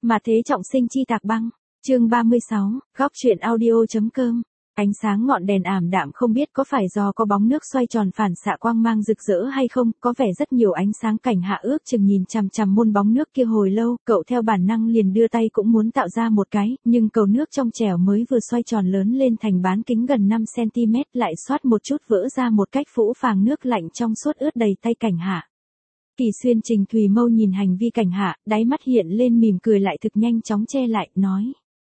Mà thế trọng sinh chi tạc băng. Chương 36, góc truyện audio.com. Ánh sáng ngọn đèn ảm đạm không biết có phải do có bóng nước xoay tròn phản xạ quang mang rực rỡ hay không, có vẻ rất nhiều ánh sáng. Cảnh Hạ ước chừng nhìn chằm chằm môn bóng nước kia hồi lâu, cậu theo bản năng liền đưa tay cũng muốn tạo ra một cái, nhưng cầu nước trong trẻo mới vừa xoay tròn lớn lên thành bán kính gần 5 cm lại xoát một chút vỡ ra một cách phũ phàng, nước lạnh trong suốt ướt đầy tay Cảnh Hạ. Kỳ Xuyên Trình Thùy Mâu nhìn hành vi Cảnh Hạ, đáy mắt hiện lên mỉm cười lại thực nhanh chóng che lại, nói.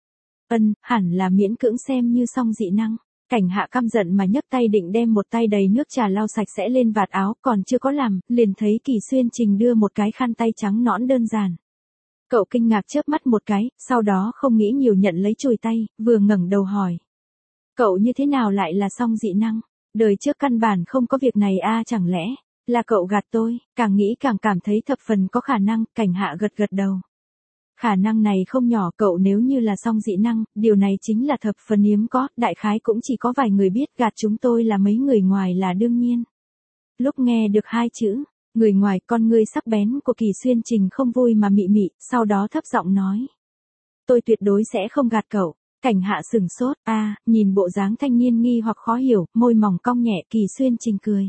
Hẳn là miễn cưỡng xem như song dị năng. Cảnh Hạ căm giận mà nhấc tay định đem một tay đầy nước trà lau sạch sẽ lên vạt áo, còn chưa có làm, liền thấy Kỳ Xuyên Trình đưa một cái khăn tay trắng nõn đơn giản. Cậu kinh ngạc chớp mắt một cái, sau đó không nghĩ nhiều nhận lấy chùi tay, vừa ngẩng đầu hỏi. Cậu như thế nào lại là song dị năng? Đời trước căn bản không có việc này a, chẳng lẽ là cậu gạt tôi? Càng nghĩ càng cảm thấy thập phần có khả năng. Cảnh Hạ gật gật đầu. Khả năng này không nhỏ, cậu nếu như là song dị năng, điều này chính là thập phần hiếm có, đại khái cũng chỉ có vài người biết, gạt chúng tôi là mấy người ngoài là đương nhiên. Lúc nghe được hai chữ, người ngoài, con ngươi sắc bén của Kỳ Xuyên Trình không vui mà mị mị, sau đó thấp giọng nói. Tôi tuyệt đối sẽ không gạt cậu. Cảnh Hạ sửng sốt, nhìn bộ dáng thanh niên nghi hoặc khó hiểu, môi mỏng cong nhẹ. Kỳ Xuyên Trình cười.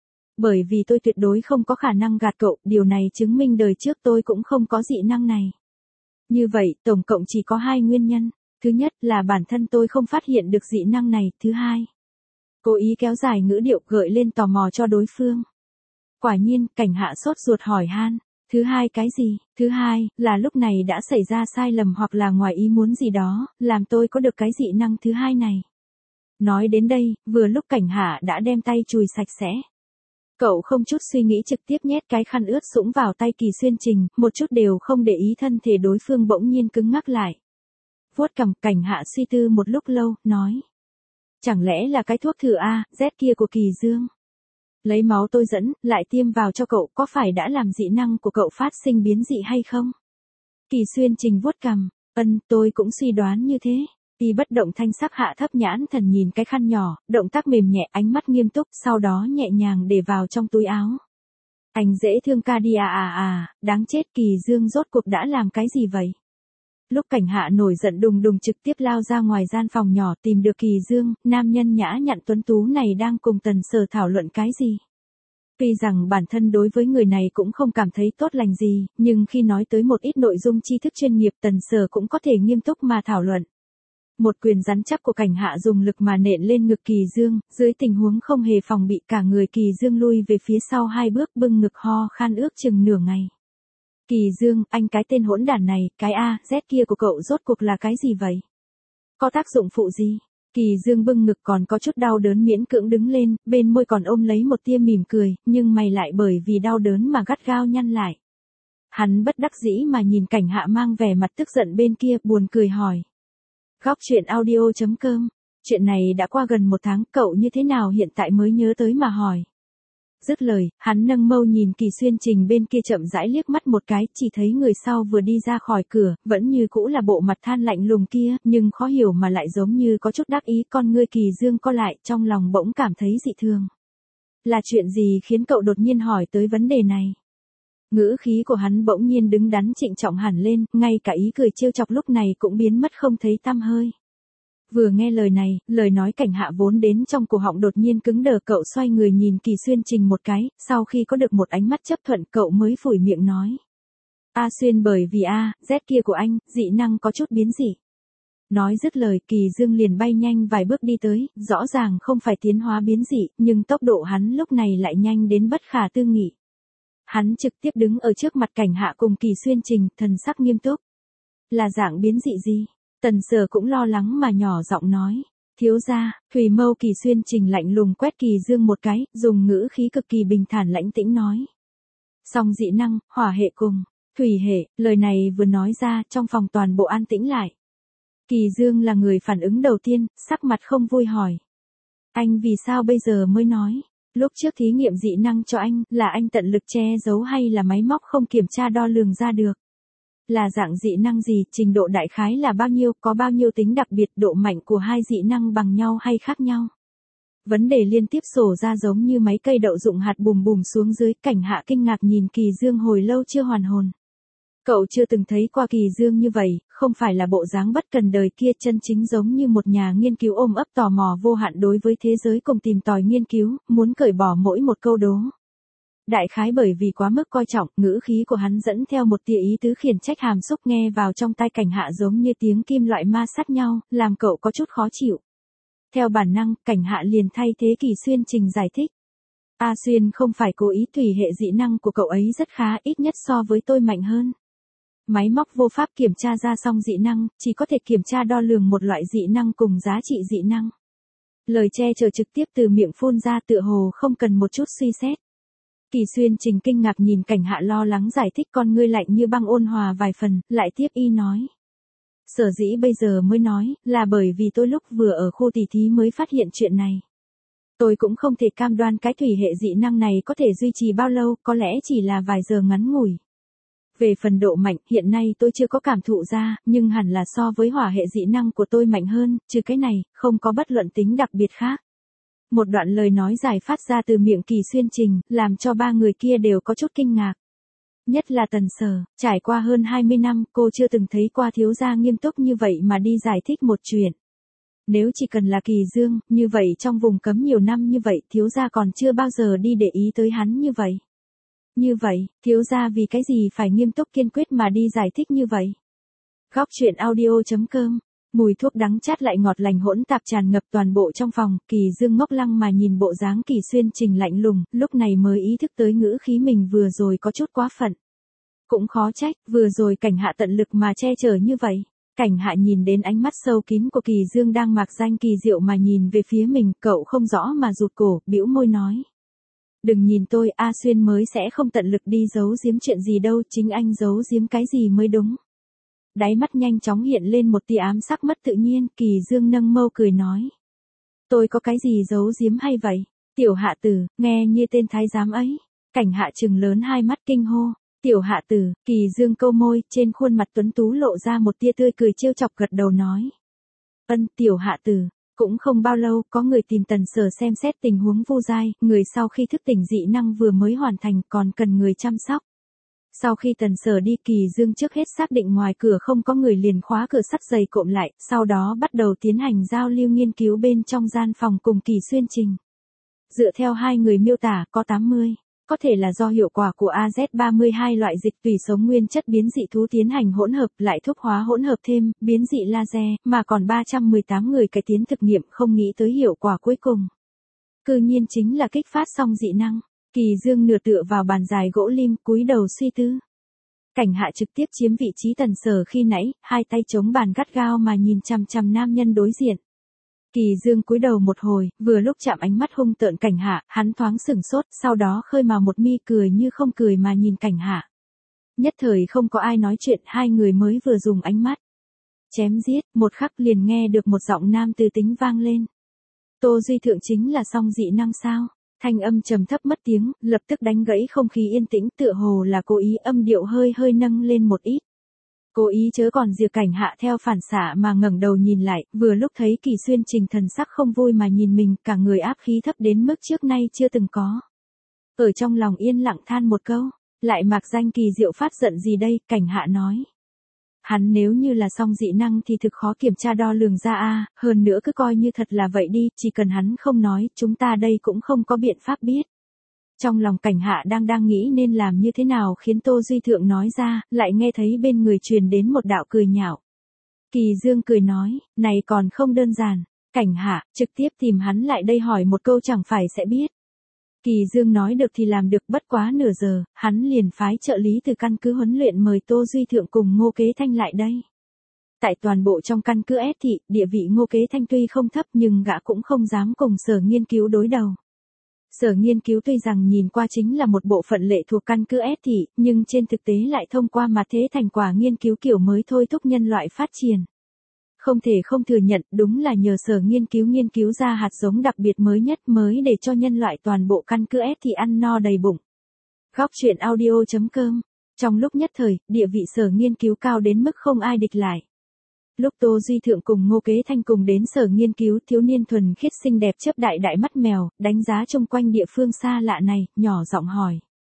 Bởi vì tôi tuyệt đối không có khả năng gạt cậu, điều này chứng minh đời trước tôi cũng không có dị năng này. Như vậy, tổng cộng chỉ có hai nguyên nhân. Thứ nhất là bản thân tôi không phát hiện được dị năng này. Thứ hai, cố ý kéo dài ngữ điệu gợi lên tò mò cho đối phương. Quả nhiên, Cảnh Hạ sốt ruột hỏi han. Thứ hai cái gì? Thứ hai, là lúc này đã xảy ra sai lầm hoặc là ngoài ý muốn gì đó, làm tôi có được cái dị năng thứ hai này. Nói đến đây, vừa lúc Cảnh Hạ đã đem tay chùi sạch sẽ. Cậu không chút suy nghĩ trực tiếp nhét cái khăn ướt sũng vào tay Kỳ Xuyên Trình, một chút đều không để ý thân thể đối phương bỗng nhiên cứng ngắc lại. Vuốt cằm, Cảnh Hạ suy tư một lúc lâu, nói. Chẳng lẽ là cái thuốc thử A, Z kia của Kỳ Dương? Lấy máu tôi dẫn, lại tiêm vào cho cậu, có phải đã làm dị năng của cậu phát sinh biến dị hay không? Kỳ Xuyên Trình vuốt cằm, tôi cũng suy đoán như thế. Y bất động thanh sắc hạ thấp nhãn thần nhìn cái khăn nhỏ, động tác mềm nhẹ, ánh mắt nghiêm túc, sau đó nhẹ nhàng để vào trong túi áo. Anh dễ thương ca đi đáng chết, Kỳ Dương rốt cuộc đã làm cái gì vậy? Lúc Cảnh Hạ nổi giận đùng đùng trực tiếp lao ra ngoài gian phòng nhỏ tìm được Kỳ Dương, nam nhân nhã nhặn tuấn tú này đang cùng Tần Sở thảo luận cái gì? Tuy rằng bản thân đối với người này cũng không cảm thấy tốt lành gì, nhưng khi nói tới một ít nội dung tri thức chuyên nghiệp Tần Sở cũng có thể nghiêm túc mà thảo luận. Một quyền rắn chắc của Cảnh Hạ dùng lực mà nện lên ngực Kỳ Dương, dưới tình huống không hề phòng bị cả người Kỳ Dương lui về phía sau hai bước bưng ngực ho khan ước chừng nửa ngày. Kỳ Dương, anh cái tên hỗn đản này, cái Z kia của cậu rốt cuộc là cái gì vậy? Có tác dụng phụ gì? Kỳ Dương bưng ngực còn có chút đau đớn miễn cưỡng đứng lên, bên môi còn ôm lấy một tia mỉm cười, nhưng mày lại bởi vì đau đớn mà gắt gao nhăn lại. Hắn bất đắc dĩ mà nhìn Cảnh Hạ mang vẻ mặt tức giận bên kia, buồn cười hỏi. Góc truyện audio.com. Chuyện này đã qua gần một tháng, cậu như thế nào hiện tại mới nhớ tới mà hỏi. Dứt lời, hắn nâng mâu nhìn Kỳ Xuyên Trình bên kia chậm rãi liếc mắt một cái, chỉ thấy người sau vừa đi ra khỏi cửa, vẫn như cũ là bộ mặt than lạnh lùng kia, nhưng khó hiểu mà lại giống như có chút đắc ý, con ngươi Kỳ Dương co lại, trong lòng bỗng cảm thấy dị thường. Là chuyện gì khiến cậu đột nhiên hỏi tới vấn đề này? Ngữ khí của hắn bỗng nhiên đứng đắn trịnh trọng hẳn lên, ngay cả ý cười trêu chọc lúc này cũng biến mất không thấy tăm hơi. Vừa nghe lời này, lời nói Cảnh Hạ vốn đến trong cổ họng đột nhiên cứng đờ, cậu xoay người nhìn Kỳ Xuyên Trình một cái, sau khi có được một ánh mắt chấp thuận cậu mới phủi miệng nói. Xuyên, bởi vì Z kia của anh, dị năng có chút biến dị. Nói dứt lời, Kỳ Dương liền bay nhanh vài bước đi tới, rõ ràng không phải tiến hóa biến dị, nhưng tốc độ hắn lúc này lại nhanh đến bất khả tư nghị. Hắn trực tiếp đứng ở trước mặt Cảnh Hạ cùng Kỳ Xuyên Trình, thần sắc nghiêm túc. Là dạng biến dị gì? Tần Sở cũng lo lắng mà nhỏ giọng nói. Thiếu gia, Thùy Mâu. Kỳ Xuyên Trình lạnh lùng quét Kỳ Dương một cái, dùng ngữ khí cực kỳ bình thản lãnh tĩnh nói. Song dị năng, hỏa hệ cùng thủy hệ, lời này vừa nói ra, trong phòng toàn bộ an tĩnh lại. Kỳ Dương là người phản ứng đầu tiên, sắc mặt không vui hỏi. Anh vì sao bây giờ mới nói? Lúc trước thí nghiệm dị năng cho anh, là anh tận lực che giấu hay là máy móc không kiểm tra đo lường ra được? Là dạng dị năng gì, trình độ đại khái là bao nhiêu, có bao nhiêu tính đặc biệt, độ mạnh của hai dị năng bằng nhau hay khác nhau? Vấn đề liên tiếp sổ ra giống như mấy cây đậu dụng hạt bùm bùm xuống dưới. Cảnh Hạ kinh ngạc nhìn Kỳ Dương hồi lâu chưa hoàn hồn. Cậu chưa từng thấy qua Kỳ Dương như vậy, không phải là bộ dáng bất cần đời kia, chân chính giống như một nhà nghiên cứu ôm ấp tò mò vô hạn đối với thế giới cùng tìm tòi nghiên cứu, muốn cởi bỏ mỗi một câu đố. Đại khái bởi vì quá mức coi trọng, ngữ khí của hắn dẫn theo một tia ý tứ khiển trách hàm xúc, nghe vào trong tai Cảnh Hạ giống như tiếng kim loại ma sát nhau, làm cậu có chút khó chịu. Theo bản năng, Cảnh Hạ liền thay thế Kỳ Xuyên Trình giải thích. A Xuyên không phải cố ý, tùy hệ dị năng của cậu ấy rất khá, ít nhất so với tôi mạnh hơn. Máy móc vô pháp kiểm tra ra xong dị năng, chỉ có thể kiểm tra đo lường một loại dị năng cùng giá trị dị năng. Lời che chở trực tiếp từ miệng phun ra, tựa hồ không cần một chút suy xét. Kỳ Xuyên Trình kinh ngạc nhìn Cảnh Hạ lo lắng giải thích, con ngươi lạnh như băng ôn hòa vài phần, lại tiếp y nói. Sở dĩ bây giờ mới nói, là bởi vì tôi lúc vừa ở khu tỉ thí mới phát hiện chuyện này. Tôi cũng không thể cam đoan cái thủy hệ dị năng này có thể duy trì bao lâu, có lẽ chỉ là vài giờ ngắn ngủi. Về phần độ mạnh, hiện nay tôi chưa có cảm thụ ra, nhưng hẳn là so với hỏa hệ dị năng của tôi mạnh hơn, trừ cái này, không có bất luận tính đặc biệt khác. Một đoạn lời nói dài phát ra từ miệng Kỳ Xuyên Trình, làm cho ba người kia đều có chút kinh ngạc. Nhất là Tần Sở, trải qua hơn 20 năm, cô chưa từng thấy qua thiếu gia nghiêm túc như vậy mà đi giải thích một chuyện. Nếu chỉ cần là Kỳ Dương, như vậy trong vùng cấm nhiều năm như vậy, thiếu gia còn chưa bao giờ đi để ý tới hắn như vậy. Như vậy, thiếu gia vì cái gì phải nghiêm túc kiên quyết mà đi giải thích như vậy? Góc truyện audio.com. Mùi thuốc đắng chát lại ngọt lành hỗn tạp tràn ngập toàn bộ trong phòng, Kỳ Dương ngốc lăng mà nhìn bộ dáng Kỳ Xuyên Trình lạnh lùng, lúc này mới ý thức tới ngữ khí mình vừa rồi có chút quá phận. Cũng khó trách, vừa rồi Cảnh Hạ tận lực mà che chở như vậy. Cảnh Hạ nhìn đến ánh mắt sâu kín của Kỳ Dương đang mạc danh kỳ diệu mà nhìn về phía mình, cậu không rõ mà rụt cổ, bĩu môi nói. Đừng nhìn tôi, A Xuyên mới sẽ không tận lực đi giấu giếm chuyện gì đâu, chính anh giấu giếm cái gì mới đúng. Đáy mắt nhanh chóng hiện lên một tia ám sắc mất tự nhiên, Kỳ Dương nâng mâu cười nói. Tôi có cái gì giấu giếm hay vậy? Tiểu Hạ Tử, nghe như tên thái giám ấy. Cảnh Hạ trừng lớn hai mắt kinh hô. Tiểu Hạ Tử, Kỳ Dương câu môi, trên khuôn mặt tuấn tú lộ ra một tia tươi cười trêu chọc, gật đầu nói. Tiểu Hạ Tử. Cũng không bao lâu, có người tìm Tần Sở xem xét tình huống vô giai, người sau khi thức tỉnh dị năng vừa mới hoàn thành còn cần người chăm sóc. Sau khi Tần Sở đi, Kỳ Dương trước hết xác định ngoài cửa không có người liền khóa cửa sắt dày cộm lại, sau đó bắt đầu tiến hành giao lưu nghiên cứu bên trong gian phòng cùng Kỳ Xuyên Trình. Dựa theo hai người miêu tả, có 80. Có thể là do hiệu quả của AZ32 loại dịch tùy sống nguyên chất biến dị thú tiến hành hỗn hợp, lại thuốc hóa hỗn hợp thêm, biến dị laser, mà còn 318 người cải tiến thực nghiệm không nghĩ tới hiệu quả cuối cùng. Cư nhiên chính là kích phát xong dị năng. Kỳ Dương nửa tựa vào bàn dài gỗ lim, cúi đầu suy tư. Cảnh Hạ trực tiếp chiếm vị trí Tần Sở khi nãy, hai tay chống bàn gắt gao mà nhìn chằm chằm nam nhân đối diện. Kỳ Dương cúi đầu một hồi, vừa lúc chạm ánh mắt hung tợn Cảnh Hạ, hắn thoáng sửng sốt, sau đó khơi mào một mi cười như không cười mà nhìn Cảnh Hạ. Nhất thời không có ai nói chuyện, hai người mới vừa dùng ánh mắt chém giết, một khắc liền nghe được một giọng nam từ tính vang lên. Tô Duy Thượng chính là song dị năng sao? Thanh âm trầm thấp mất tiếng, lập tức đánh gãy không khí yên tĩnh, tựa hồ là cố ý, âm điệu hơi hơi nâng lên một ít. Cố ý chớ còn Diệp Cảnh Hạ theo phản xạ mà ngẩng đầu nhìn lại, vừa lúc thấy Kỳ Xuyên Trình thần sắc không vui mà nhìn mình, cả người áp khí thấp đến mức trước nay chưa từng có. Ở trong lòng yên lặng than một câu, lại mạc danh kỳ diệu phát giận gì đây, Cảnh Hạ nói. Hắn nếu như là song dị năng thì thực khó kiểm tra đo lường ra a, hơn nữa cứ coi như thật là vậy đi, chỉ cần hắn không nói, chúng ta đây cũng không có biện pháp biết. Trong lòng Cảnh Hạ đang nghĩ nên làm như thế nào khiến Tô Duy Thượng nói ra, lại nghe thấy bên người truyền đến một đạo cười nhạo. Kỳ Dương cười nói, này còn không đơn giản, Cảnh Hạ, trực tiếp tìm hắn lại đây hỏi một câu chẳng phải sẽ biết. Kỳ Dương nói được thì làm được, bất quá nửa giờ, hắn liền phái trợ lý từ căn cứ huấn luyện mời Tô Duy Thượng cùng Ngô Kế Thanh lại đây. Tại toàn bộ trong căn cứ S thị, địa vị Ngô Kế Thanh tuy không thấp nhưng gã cũng không dám cùng Sở Nghiên cứu đối đầu. Sở Nghiên cứu tuy rằng nhìn qua chính là một bộ phận lệ thuộc căn cứ S thị, nhưng trên thực tế lại thông qua mặt thế thành quả nghiên cứu kiểu mới thôi thúc nhân loại phát triển. Không thể không thừa nhận, đúng là nhờ Sở Nghiên cứu ra hạt giống đặc biệt mới nhất mới để cho nhân loại toàn bộ căn cứ S thị ăn no đầy bụng. Góc truyện audio.com. Trong lúc nhất thời, địa vị Sở Nghiên cứu cao đến mức không ai địch lại. Lúc Tô Duy Thượng cùng Ngô Kế Thanh cùng đến Sở Nghiên cứu, thiếu niên thuần khiết xinh đẹp chớp đại mắt mèo, đánh giá chung quanh địa phương xa lạ này, nhỏ giọng hỏi.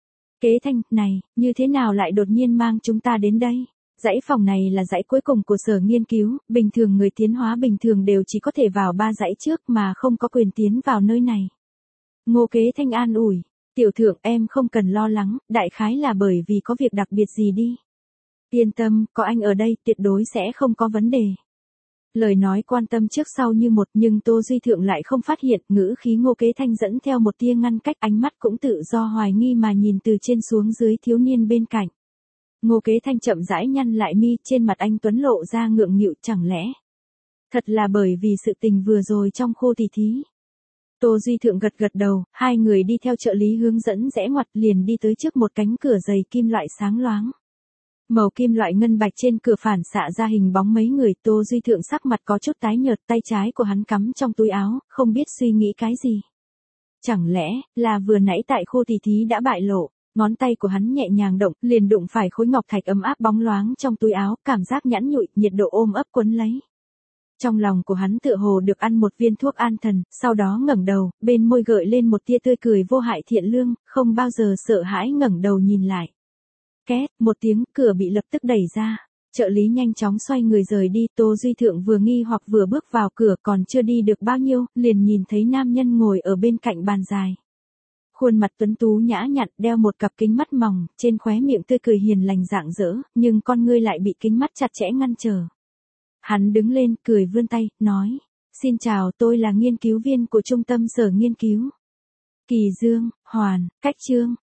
Kế Thanh, này, như thế nào lại đột nhiên mang chúng ta đến đây? Dãy phòng này là dãy cuối cùng của sở nghiên cứu, bình thường người tiến hóa bình thường đều chỉ có thể vào 3 dãy trước mà không có quyền tiến vào nơi này. Ngô Kế Thanh an ủi, tiểu thượng em không cần lo lắng, đại khái là bởi vì có việc đặc biệt gì đi. Yên tâm, có anh ở đây, tuyệt đối sẽ không có vấn đề. Lời nói quan tâm trước sau như một nhưng Tô Duy Thượng lại không phát hiện, ngữ khí Ngô Kế Thanh dẫn theo một tia ngăn cách, ánh mắt cũng tự do hoài nghi mà nhìn từ trên xuống dưới thiếu niên bên cạnh. Ngô Kế Thanh chậm rãi nhăn lại mi, trên mặt anh tuấn lộ ra ngượng nghịu, chẳng lẽ thật là bởi vì sự tình vừa rồi trong khu tỷ thí. Tô Duy Thượng gật gật đầu, hai người đi theo trợ lý hướng dẫn rẽ ngoặt liền đi tới trước một cánh cửa dày kim loại sáng loáng. Màu kim loại ngân bạch trên cửa phản xạ ra hình bóng mấy người. Tô Duy Thượng sắc mặt có chút tái nhợt, tay trái của hắn cắm trong túi áo, không biết suy nghĩ cái gì. Chẳng lẽ là vừa nãy tại khu tỷ thí đã bại lộ. Ngón tay của hắn nhẹ nhàng động, liền đụng phải khối ngọc thạch ấm áp bóng loáng trong túi áo, cảm giác nhẵn nhụi, nhiệt độ ôm ấp quấn lấy. Trong lòng của hắn tựa hồ được ăn một viên thuốc an thần, sau đó ngẩng đầu, bên môi gợi lên một tia tươi cười vô hại thiện lương, không bao giờ sợ hãi ngẩng đầu nhìn lại. Két, một tiếng, cửa bị lập tức đẩy ra. Trợ lý nhanh chóng xoay người rời đi. Tô Duy Thượng vừa nghi hoặc vừa bước vào cửa, còn chưa đi được bao nhiêu, liền nhìn thấy nam nhân ngồi ở bên cạnh bàn dài. Khuôn mặt tuấn tú nhã nhặn, đeo một cặp kính mắt mỏng, trên khóe miệng tươi cười hiền lành rạng rỡ, nhưng con ngươi lại bị kính mắt chặt chẽ ngăn trở. Hắn đứng lên, cười vươn tay, nói, xin chào, tôi là nghiên cứu viên của trung tâm sở nghiên cứu. Kỳ Dương, Hoàn, Cách Chương.